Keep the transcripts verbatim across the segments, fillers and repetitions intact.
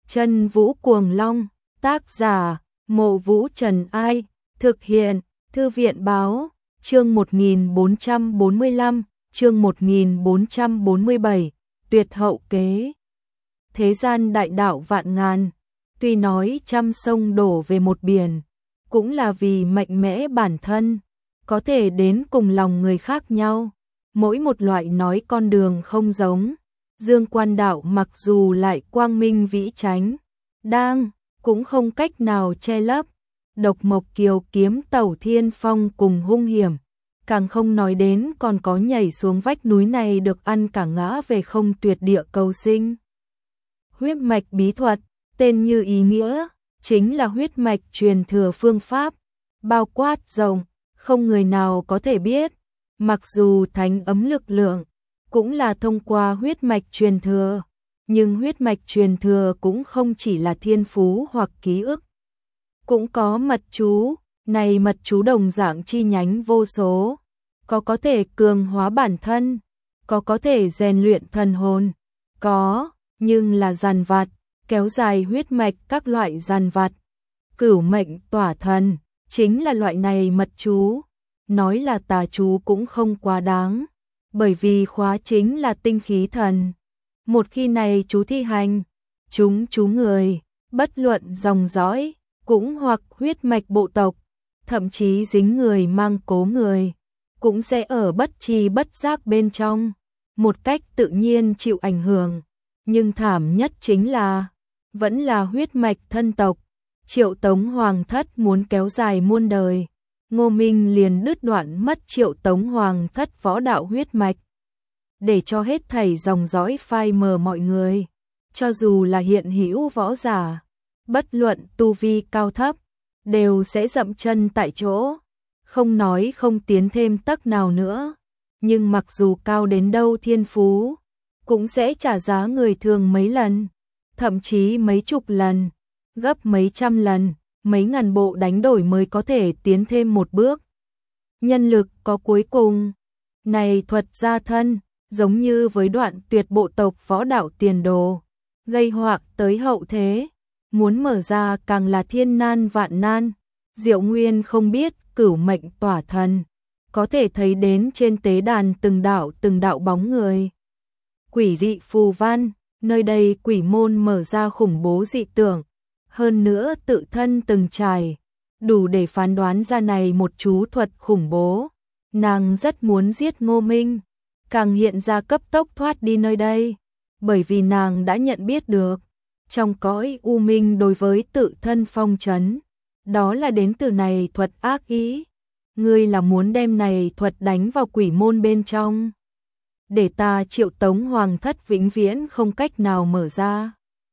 Chân Vũ Cuồng Long, tác giả, Mộ Vũ Trần Ai, thực hiện, Thư viện báo, chương một nghìn bốn trăm bốn mươi lăm, chương một nghìn bốn trăm bốn mươi bảy, tuyệt hậu kế. Thế gian đại đạo vạn ngàn, tuy nói trăm sông đổ về một biển, cũng là vì mạnh mẽ bản thân, có thể đến cùng lòng người khác nhau, mỗi một loại nói con đường không giống. Dương Quan đạo mặc dù lại quang minh vĩ chánh, đang, cũng không cách nào che lấp. Độc Mộc Kiều kiếm tẩu thiên phong cùng hung hiểm, càng không nói đến còn có nhảy xuống vách núi này được ăn cả ngã về không tuyệt địa cầu sinh. Huyết mạch bí thuật, tên như ý nghĩa, chính là huyết mạch truyền thừa phương pháp, bao quát rộng, không người nào có thể biết, mặc dù thánh ấm lực lượng, cũng là thông qua huyết mạch truyền thừa, nhưng huyết mạch truyền thừa cũng không chỉ là thiên phú hoặc ký ức. Cũng có mật chú, này mật chú đồng dạng chi nhánh vô số, có có thể cường hóa bản thân, có có thể rèn luyện thần hồn, có, nhưng là giàn vặt, kéo dài huyết mạch các loại giàn vặt. Cửu mệnh tỏa thần, chính là loại này mật chú, nói là tà chú cũng không quá đáng, bởi vì khóa chính là tinh khí thần. Một khi này chú thi hành, chúng chú người, bất luận dòng dõi, cũng hoặc huyết mạch bộ tộc, thậm chí dính người mang cố người, cũng sẽ ở bất tri bất giác bên trong, một cách tự nhiên chịu ảnh hưởng. Nhưng thảm nhất chính là, vẫn là huyết mạch thân tộc. Triệu Tống Hoàng thất muốn kéo dài muôn đời, Ngô Minh liền đứt đoạn mất Triệu Tống Hoàng thất võ đạo huyết mạch, để cho hết thảy dòng dõi phai mờ mọi người, cho dù là hiện hữu võ giả, bất luận tu vi cao thấp, đều sẽ dậm chân tại chỗ, không nói không tiến thêm tấc nào nữa, nhưng mặc dù cao đến đâu thiên phú, cũng sẽ trả giá người thường mấy lần, thậm chí mấy chục lần, gấp mấy trăm lần, mấy ngàn bộ đánh đổi mới có thể tiến thêm một bước. Nhân lực có cuối cùng, này thuật gia thân, giống như với đoạn tuyệt bộ tộc võ đạo tiền đồ, gây họa tới hậu thế, muốn mở ra càng là thiên nan vạn nan. Diệu Nguyên không biết cửu mệnh tỏa thần, có thể thấy đến trên tế đàn từng đạo từng đạo bóng người. Quỷ dị phù văn, nơi đây quỷ môn mở ra khủng bố dị tưởng, hơn nữa tự thân từng trải, đủ để phán đoán ra này một chú thuật khủng bố. Nàng rất muốn giết Ngô Minh, càng hiện ra cấp tốc thoát đi nơi đây, bởi vì nàng đã nhận biết được, trong cõi u minh đối với tự thân phong trấn, đó là đến từ này thuật ác ý. Ngươi là muốn đem này thuật đánh vào quỷ môn bên trong, để ta Triệu Tống Hoàng thất vĩnh viễn không cách nào mở ra,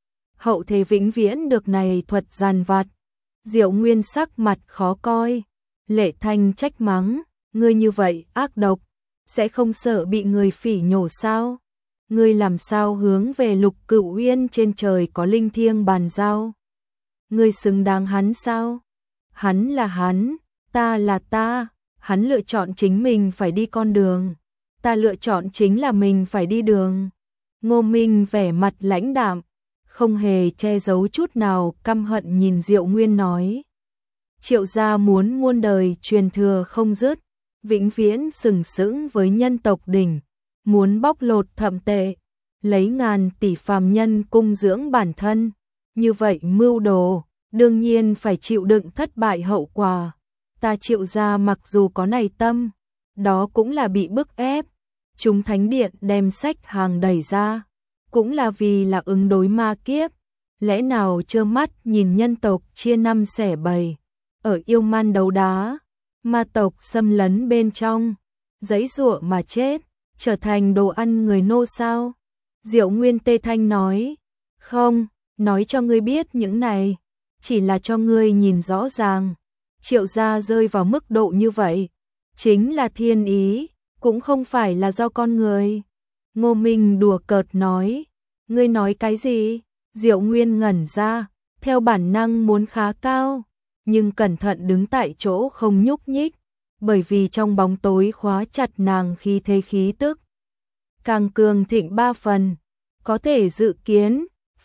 hậu thế vĩnh viễn được này thuật giàn vặt. Diệu Nguyên sắc mặt khó coi, Lệ Thanh trách mắng, ngươi như vậy ác độc, sẽ không sợ bị người phỉ nhổ sao? Ngươi làm sao hướng về Lục Cửu Uyên trên trời có linh thiêng bàn giao? Ngươi xứng đáng hắn sao? Hắn là hắn, ta là ta, hắn lựa chọn chính mình phải đi con đường, ta lựa chọn chính là mình phải đi đường. Ngô Minh vẻ mặt lãnh đạm, không hề che giấu chút nào căm hận nhìn Diệu Nguyên nói. Triệu gia muốn muôn đời truyền thừa không dứt, vĩnh viễn sừng sững với nhân tộc đỉnh, muốn bóc lột thậm tệ, lấy ngàn tỷ phàm nhân cung dưỡng bản thân, như vậy mưu đồ, đương nhiên phải chịu đựng thất bại hậu quả. Ta Triệu gia mặc dù có này tâm, đó cũng là bị bức ép, chúng thánh điện đem sách hàng đẩy ra, cũng là vì là ứng đối ma kiếp, lẽ nào trơ mắt nhìn nhân tộc chia năm xẻ bảy, ở yêu man đấu đá, ma tộc xâm lấn bên trong, giãy giụa mà chết, trở thành đồ ăn người nô sao? Diệu Nguyên tê thanh nói, không, nói cho ngươi biết những này, chỉ là cho ngươi nhìn rõ ràng, Triệu gia rơi vào mức độ như vậy, chính là thiên ý, cũng không phải là do con người. Ngô Minh đùa cợt nói, ngươi nói cái gì? Diệu Nguyên ngẩn ra, theo bản năng muốn khá cao, nhưng cẩn thận đứng tại chỗ không nhúc nhích, bởi vì trong bóng tối khóa chặt nàng khí thế khí tức. Càng cường thịnh ba phần, có thể dự kiến,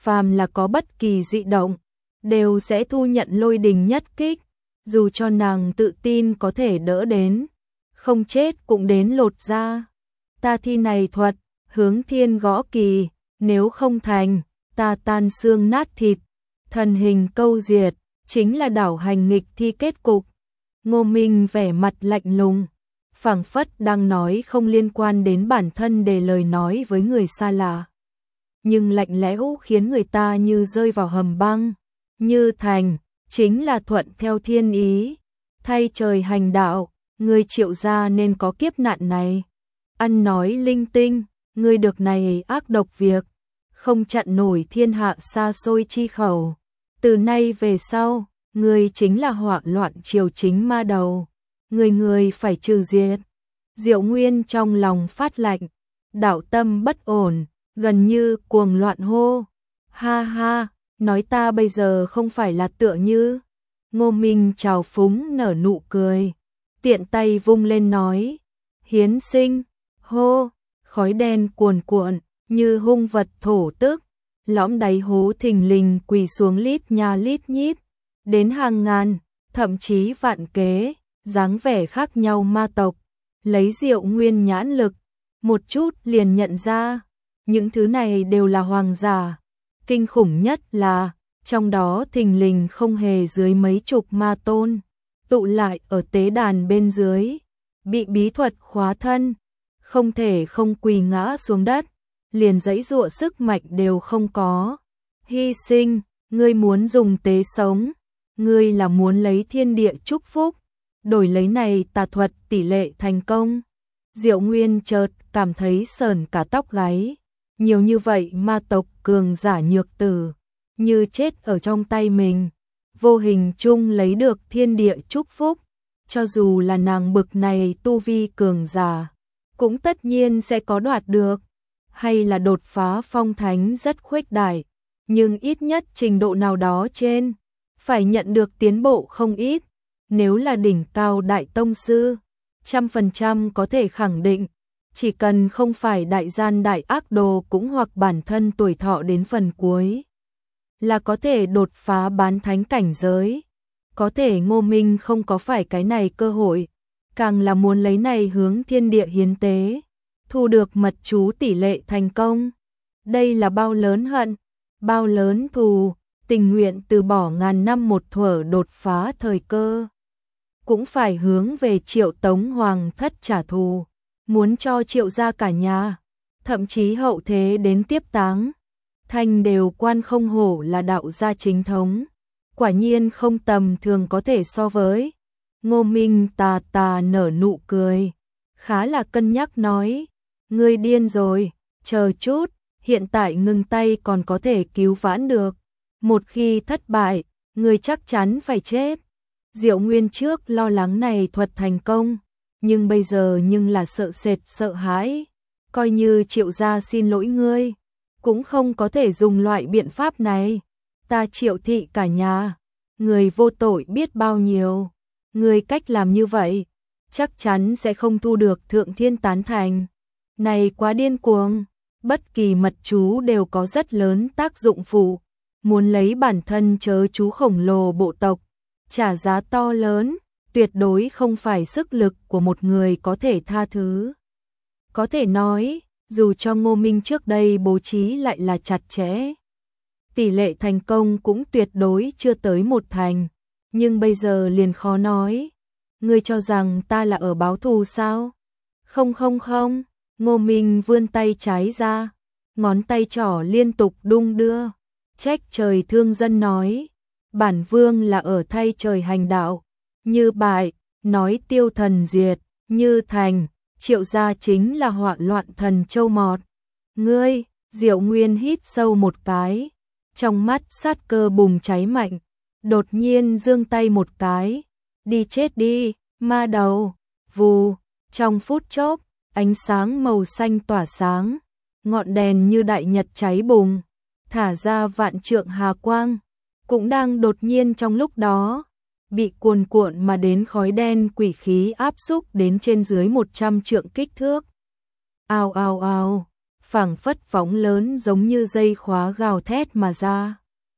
phàm là có bất kỳ dị động, đều sẽ thu nhận lôi đình nhất kích, dù cho nàng tự tin có thể đỡ đến, không chết cũng đến lột ra. Ta thi này thuật, hướng thiên gõ kỳ, nếu không thành, ta tan xương nát thịt, thần hình câu diệt, chính là đảo hành nghịch thi kết cục. Ngô Minh vẻ mặt lạnh lùng, phảng phất đang nói không liên quan đến bản thân để lời nói với người xa lạ. Nhưng lạnh lẽo khiến người ta như rơi vào hầm băng, như thành, chính là thuận theo thiên ý, thay trời hành đạo, người Triệu gia nên có kiếp nạn này. Ăn nói linh tinh, người được này ác độc việc, không chặn nổi thiên hạ xa xôi chi khẩu. Từ nay về sau, người chính là họa loạn triều chính ma đầu, người người phải trừ diệt. Diệu Nguyên trong lòng phát lạnh, đạo tâm bất ổn, gần như cuồng loạn hô. Ha ha, nói ta bây giờ không phải là tựa như. Ngô Minh trào phúng nở nụ cười, tiện tay vung lên nói, hiến sinh, hô, khói đen cuồn cuộn, như hung vật thổ tức, lõm đáy hố thình lình quỳ xuống lít nha lít nhít, đến hàng ngàn, thậm chí vạn kế, dáng vẻ khác nhau ma tộc, lấy Diệu Nguyên nhãn lực, một chút liền nhận ra, những thứ này đều là hoàng giả. Kinh khủng nhất là, trong đó thình lình không hề dưới mấy chục ma tôn, tụ lại ở tế đàn bên dưới, bị bí thuật khóa thân, không thể không quỳ ngã xuống đất, liền giãy giụa sức mạnh đều không có. Hy sinh, ngươi muốn dùng tế sống, ngươi là muốn lấy thiên địa chúc phúc, đổi lấy này tà thuật tỷ lệ thành công. Diệu Nguyên chợt cảm thấy sờn cả tóc gáy, nhiều như vậy ma tộc cường giả nhược tử, như chết ở trong tay mình, vô hình chung lấy được thiên địa chúc phúc, cho dù là nàng bực này tu vi cường giả, cũng tất nhiên sẽ có đoạt được, hay là đột phá phong thánh rất khuếch đại, nhưng ít nhất trình độ nào đó trên, phải nhận được tiến bộ không ít, nếu là đỉnh cao đại tông sư, trăm phần trăm có thể khẳng định, chỉ cần không phải đại gian đại ác đồ cũng hoặc bản thân tuổi thọ đến phần cuối, là có thể đột phá bán thánh cảnh giới. Có thể Ngô Minh không có phải cái này cơ hội, càng là muốn lấy này hướng thiên địa hiến tế, thu được mật chú tỷ lệ thành công. Đây là bao lớn hận, bao lớn thù, tình nguyện từ bỏ ngàn năm một thuở đột phá thời cơ, cũng phải hướng về Triệu Tống Hoàng thất trả thù, muốn cho Triệu gia cả nhà, thậm chí hậu thế đến tiếp táng, thành đều quan không hổ là đạo gia chính thống, quả nhiên không tầm thường có thể so với. Ngô Minh tà tà nở nụ cười, khá là cân nhắc nói, ngươi điên rồi, chờ chút, hiện tại ngừng tay còn có thể cứu vãn được, một khi thất bại, ngươi chắc chắn phải chết. Diệu Nguyên trước lo lắng này thuật thành công, nhưng bây giờ nhưng là sợ sệt sợ hãi, coi như Triệu gia xin lỗi ngươi, cũng không có thể dùng loại biện pháp này, ta Triệu thị cả nhà, người vô tội biết bao nhiêu, người cách làm như vậy, chắc chắn sẽ không thu được thượng thiên tán thành, này quá điên cuồng, bất kỳ mật chú đều có rất lớn tác dụng phụ, muốn lấy bản thân chớ chú khổng lồ bộ tộc, trả giá to lớn, tuyệt đối không phải sức lực của một người có thể tha thứ. Có thể nói, dù cho Ngô Minh trước đây bố trí lại là chặt chẽ, tỷ lệ thành công cũng tuyệt đối chưa tới một thành, nhưng bây giờ liền khó nói. Ngươi cho rằng ta là ở báo thù sao? Không không không, Ngô Minh vươn tay trái ra, ngón tay trỏ liên tục đung đưa, trách trời thương dân nói, bản vương là ở thay trời hành đạo, như bại, nói tiêu thần diệt, như thành, Triệu gia chính là họa loạn thần châu mọt. Ngươi, Diệu Nguyên hít sâu một cái, trong mắt sát cơ bùng cháy mạnh, đột nhiên giương tay một cái, đi chết đi, ma đầu, vù, trong phút chốc, ánh sáng màu xanh tỏa sáng, ngọn đèn như đại nhật cháy bùng, thả ra vạn trượng hà quang, cũng đang đột nhiên trong lúc đó, bị cuồn cuộn mà đến khói đen quỷ khí áp xúc đến trên dưới một trăm trượng kích thước. Ào ào ào, phảng phất võng lớn giống như dây khóa gào thét mà ra.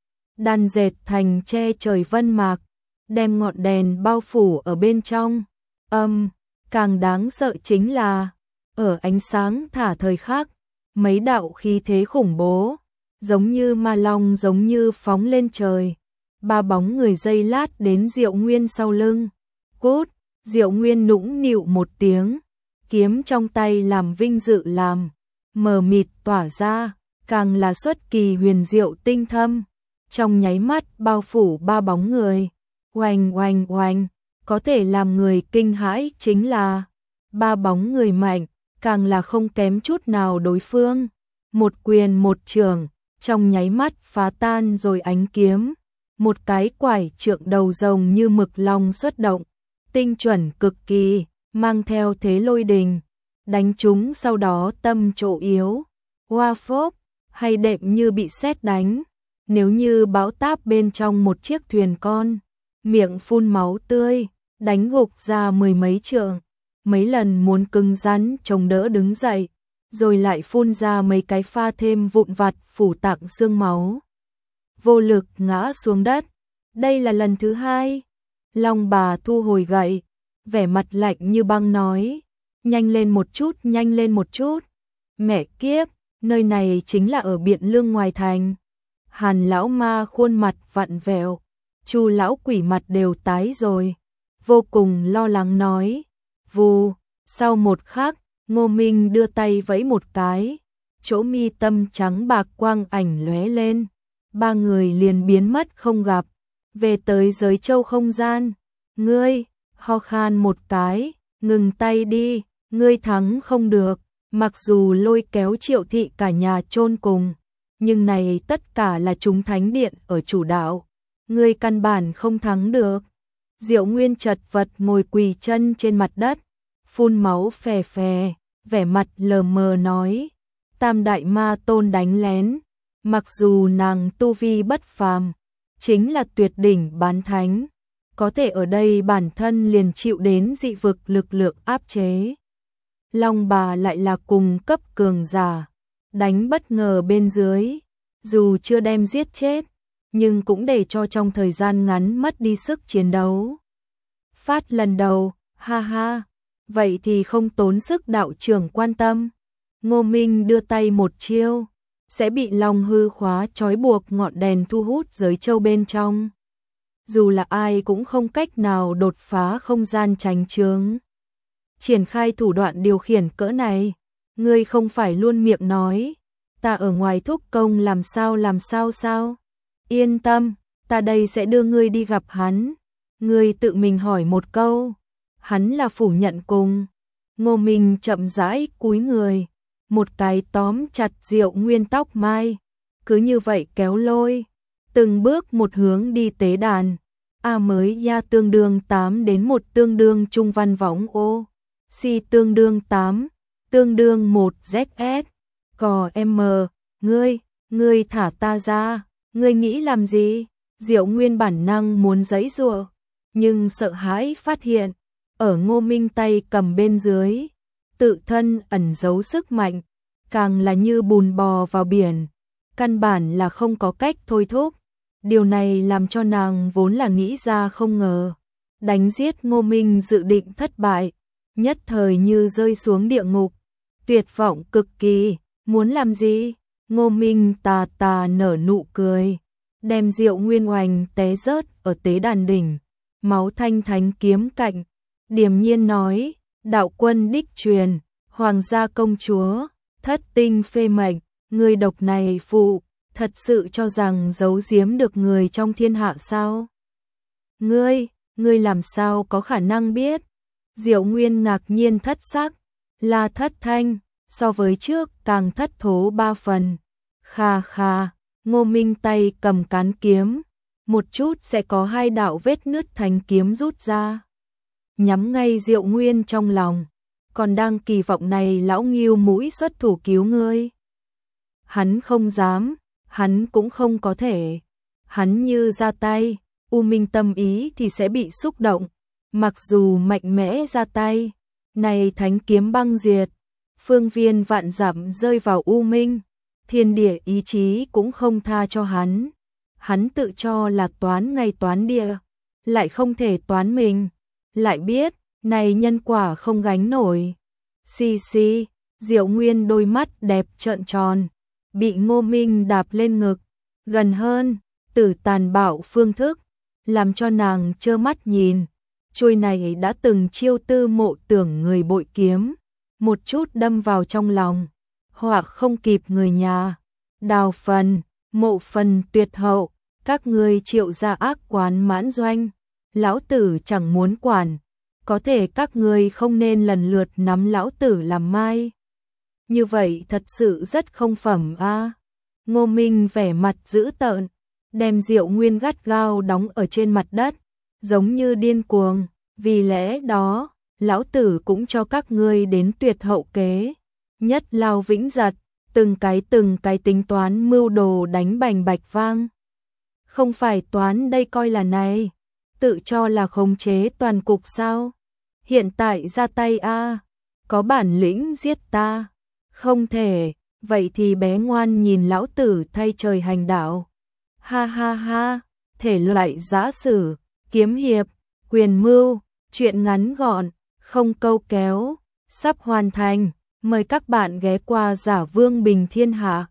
Đan dệt thành che trời vân mạc, đem ngọn đèn bao phủ ở bên trong. Âm, càng đáng sợ chính là, ở ánh sáng thả thời khắc, mấy đạo khí thế khủng bố, giống như ma long giống như phóng lên trời. Ba bóng người giây lát đến Diệu Nguyên sau lưng. Cút, Diệu Nguyên nũng nịu một tiếng, kiếm trong tay làm vinh dự làm, mờ mịt tỏa ra, càng là xuất kỳ huyền diệu tinh thâm. Trong nháy mắt bao phủ ba bóng người, oanh oanh oanh, có thể làm người kinh hãi chính là ba bóng người mạnh, càng là không kém chút nào đối phương. Một quyền một chưởng, trong nháy mắt phá tan rồi ánh kiếm. Một cái quải trượng đầu rồng như mực long xuất động, tinh chuẩn cực kỳ, mang theo thế lôi đình, đánh chúng sau đó tâm chỗ yếu. Hoa phốp, hay đệm như bị sét đánh, nếu như bão táp bên trong một chiếc thuyền con, miệng phun máu tươi, đánh gục ra mười mấy trượng, mấy lần muốn cứng rắn chống đỡ đứng dậy, rồi lại phun ra mấy cái pha thêm vụn vặt phủ tặng xương máu. Vô lực ngã xuống đất. Đây là lần thứ hai. Long bà thu hồi gậy, vẻ mặt lạnh như băng nói, nhanh lên một chút, nhanh lên một chút. Mẹ kiếp, nơi này chính là ở Biện Lương ngoài thành. Hàn lão ma khuôn mặt vặn vẹo, Chu lão quỷ mặt đều tái rồi, vô cùng lo lắng nói. Vù, sau một khắc, Ngô Minh đưa tay vẫy một cái, chỗ mi tâm trắng bạc quang ảnh lóe lên, ba người liền biến mất không gặp, về tới giới châu không gian. Ngươi, ho khan một cái, ngừng tay đi, ngươi thắng không được, mặc dù lôi kéo Triệu thị cả nhà chôn cùng, nhưng này tất cả là chúng thánh điện ở chủ đạo, ngươi căn bản không thắng được. Diệu Nguyên chật vật ngồi quỳ chân trên mặt đất, phun máu phè phè, vẻ mặt lờ mờ nói, Tam đại ma tôn đánh lén, mặc dù nàng tu vi bất phàm, chính là tuyệt đỉnh bán thánh, có thể ở đây bản thân liền chịu đến dị vực lực lượng áp chế. Long bà lại là cùng cấp cường giả, đánh bất ngờ bên dưới, dù chưa đem giết chết, nhưng cũng để cho trong thời gian ngắn mất đi sức chiến đấu. Phát lần đầu, ha ha, vậy thì không tốn sức đạo trưởng quan tâm. Ngô Minh đưa tay một chiêu, sẽ bị long hư khóa trói buộc ngọn đèn thu hút giới châu bên trong. Dù là ai cũng không cách nào đột phá không gian tránh chướng. Triển khai thủ đoạn điều khiển cỡ này, ngươi không phải luôn miệng nói, ta ở ngoài thúc công làm sao làm sao sao. Yên tâm, ta đây sẽ đưa ngươi đi gặp hắn. Ngươi tự mình hỏi một câu, hắn là phủ nhận cùng. Ngô Minh chậm rãi cúi người, một cái tóm chặt Diệu Nguyên tóc mai, cứ như vậy kéo lôi, từng bước một hướng đi tế đàn. A mới ya tương đương tám đến một tương đương trung văn võng ô, si tương đương tám, tương đương một Z S, cò M, ngươi, ngươi thả ta ra, ngươi nghĩ làm gì? Diệu Nguyên bản năng muốn giãy giụa, nhưng sợ hãi phát hiện, ở Ngô Minh tay cầm bên dưới, tự thân ẩn giấu sức mạnh, càng là như bùn bò vào biển, căn bản là không có cách thôi thúc. Điều này làm cho nàng vốn là nghĩ ra không ngờ, đánh giết Ngô Minh dự định thất bại, nhất thời như rơi xuống địa ngục, tuyệt vọng cực kỳ, muốn làm gì? Ngô Minh tà tà nở nụ cười, đem Diệu Nguyên oanh té rớt ở tế đàn đỉnh, máu thanh thánh kiếm cạnh, điềm nhiên nói, đạo quân đích truyền, hoàng gia công chúa, thất tinh phê mệnh, người độc này phụ, thật sự cho rằng giấu giếm được người trong thiên hạ sao? Ngươi, ngươi làm sao có khả năng biết? Diệu Nguyên ngạc nhiên thất sắc, là thất thanh, so với trước càng thất thố ba phần. Kha kha, Ngô Minh tay cầm cán kiếm, một chút sẽ có hai đạo vết nứt thành kiếm rút ra, nhắm ngay Diệu Nguyên trong lòng, còn đang kỳ vọng này lão Ngưu mũi xuất thủ cứu ngươi. Hắn không dám, hắn cũng không có thể, hắn như ra tay, U Minh tâm ý thì sẽ bị xúc động, mặc dù mạnh mẽ ra tay, này thánh kiếm băng diệt, phương viên vạn dặm rơi vào u minh, thiên địa ý chí cũng không tha cho hắn. Hắn tự cho là toán ngày toán địa, lại không thể toán mình, lại biết, này nhân quả không gánh nổi. Xì xì, Diệu Nguyên đôi mắt đẹp trợn tròn, bị Ngô Minh đạp lên ngực, gần hơn, tử tàn bạo phương thức, làm cho nàng trơ mắt nhìn. Chuôi này đã từng chiêu tư mộ tưởng người bội kiếm, một chút đâm vào trong lòng, hoặc không kịp người nhà. Đào phần, mộ phần tuyệt hậu, các ngươi triệu ra ác quán mãn doanh, lão tử chẳng muốn quản, có thể các ngươi không nên lần lượt nắm lão tử làm mai. Như vậy thật sự rất không phẩm a. À. Ngô Minh vẻ mặt dữ tợn, đem Diệu Nguyên gắt gao đóng ở trên mặt đất, giống như điên cuồng, vì lẽ đó, lão tử cũng cho các ngươi đến tuyệt hậu kế. Nhất lao vĩnh giật, từng cái từng cái tính toán mưu đồ đánh bành bạch vang. Không phải toán đây coi là này, tự cho là khống chế toàn cục sao? Hiện tại ra tay a, có bản lĩnh giết ta. Không thể, vậy thì bé ngoan nhìn lão tử thay trời hành đạo. Ha ha ha, thể loại giã sử, kiếm hiệp, quyền mưu, chuyện ngắn gọn, không câu kéo, sắp hoàn thành. Mời các bạn ghé qua Giả Vương Bình Thiên Hạ.